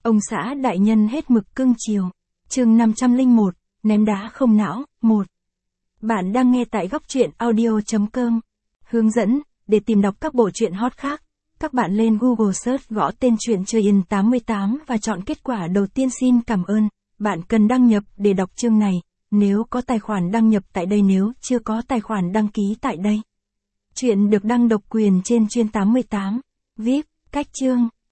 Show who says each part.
Speaker 1: Ông xã đại nhân hết mực cưng chiều. Chương 501, ném đá không não, 1. Bạn đang nghe tại góc truyện audio.com. Hướng dẫn, để tìm đọc các bộ truyện hot khác, các bạn lên Google Search gõ tên truyện Truyện 88 và chọn kết quả đầu tiên. Xin cảm ơn. Bạn cần đăng nhập để đọc chương này, nếu có tài khoản đăng nhập tại đây, nếu chưa có tài khoản đăng ký tại đây. Truyện được đăng độc quyền trên Truyện 88. VIP, cách chương.